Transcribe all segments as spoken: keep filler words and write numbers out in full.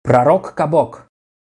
Пророк Кабок.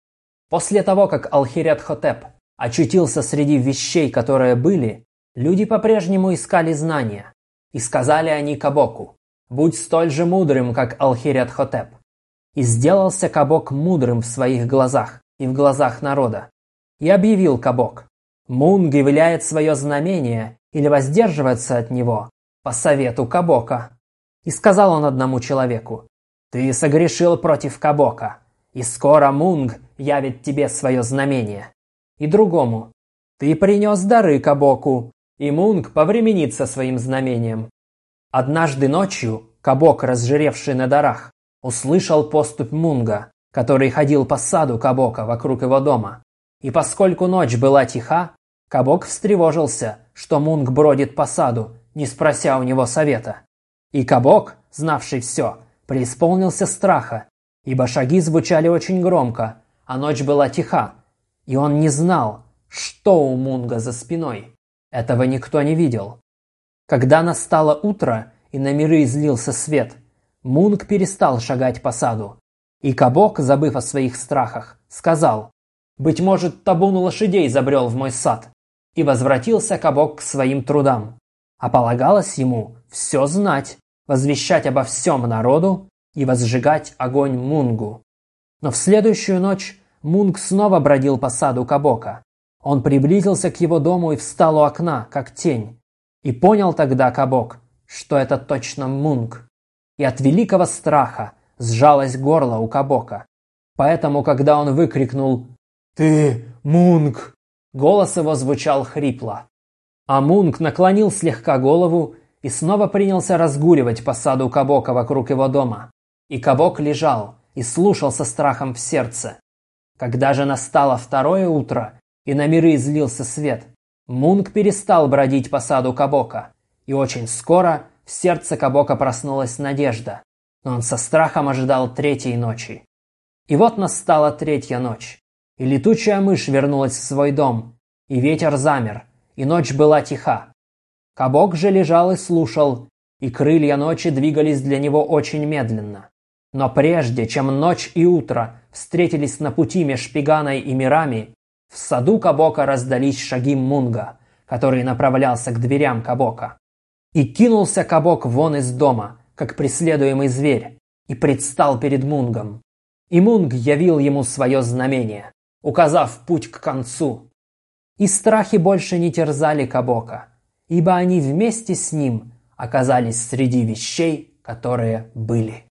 После того, как Алхирет-Хотеп очутился среди вещей, которые были, люди по-прежнему искали знания. И сказали они Кабоку: «Будь столь же мудрым, как Алхирет-Хотеп». И сделался Кабок мудрым в своих глазах и в глазах народа. И объявил Кабок: «Мунг являет свое знамение или воздерживается от него по совету Кабока». И сказал он одному человеку: «Ты согрешил против Кабока, и скоро Мунг явит тебе свое знамение». И другому: «Ты принес дары Кабоку, и Мунг повременит со своим знамением». Однажды ночью Кабок, разжиревший на дарах, услышал поступь Мунга, который ходил по саду Кабока вокруг его дома. И поскольку ночь была тиха, Кабок встревожился, что Мунг бродит по саду, не спрося у него совета. И Кабок, знавший все, преисполнился страха, ибо шаги звучали очень громко, а ночь была тиха, и он не знал, что у Мунга за спиной. Этого никто не видел. Когда настало утро и на миры излился свет, Мунг перестал шагать по саду. И Кабок, забыв о своих страхах, сказал: «Быть может, табун лошадей забрел в мой сад». И возвратился Кабок к своим трудам. А полагалось ему все знать, возвещать обо всем народу и возжигать огонь Мунгу. Но в следующую ночь Мунг снова бродил по саду Кабока. Он приблизился к его дому и встал у окна, как тень. И понял тогда Кабок, что это точно Мунг. И от великого страха сжалось горло у Кабока. Поэтому, когда он выкрикнул «Ты, Мунг!», голос его звучал хрипло. А Мунг наклонил слегка голову и снова принялся разгуливать по саду Кабока вокруг его дома. И Кабок лежал и слушал со страхом в сердце. Когда же настало второе утро и на миры излился свет, Мунг перестал бродить по саду Кабока, и очень скоро в сердце Кабока проснулась надежда, но он со страхом ожидал третьей ночи. И вот настала третья ночь, и летучая мышь вернулась в свой дом, и ветер замер, и ночь была тиха. Кабок же лежал и слушал, и крылья ночи двигались для него очень медленно. Но прежде, чем ночь и утро встретились на пути меж Пиганой и мирами, в саду Кабока раздались шаги Мунга, который направлялся к дверям Кабока. И кинулся Кабок вон из дома, как преследуемый зверь, и предстал перед Мунгом. И Мунг явил ему свое знамение, указав путь к концу. И страхи больше не терзали Кабока, ибо они вместе с ним оказались среди вещей, которые были.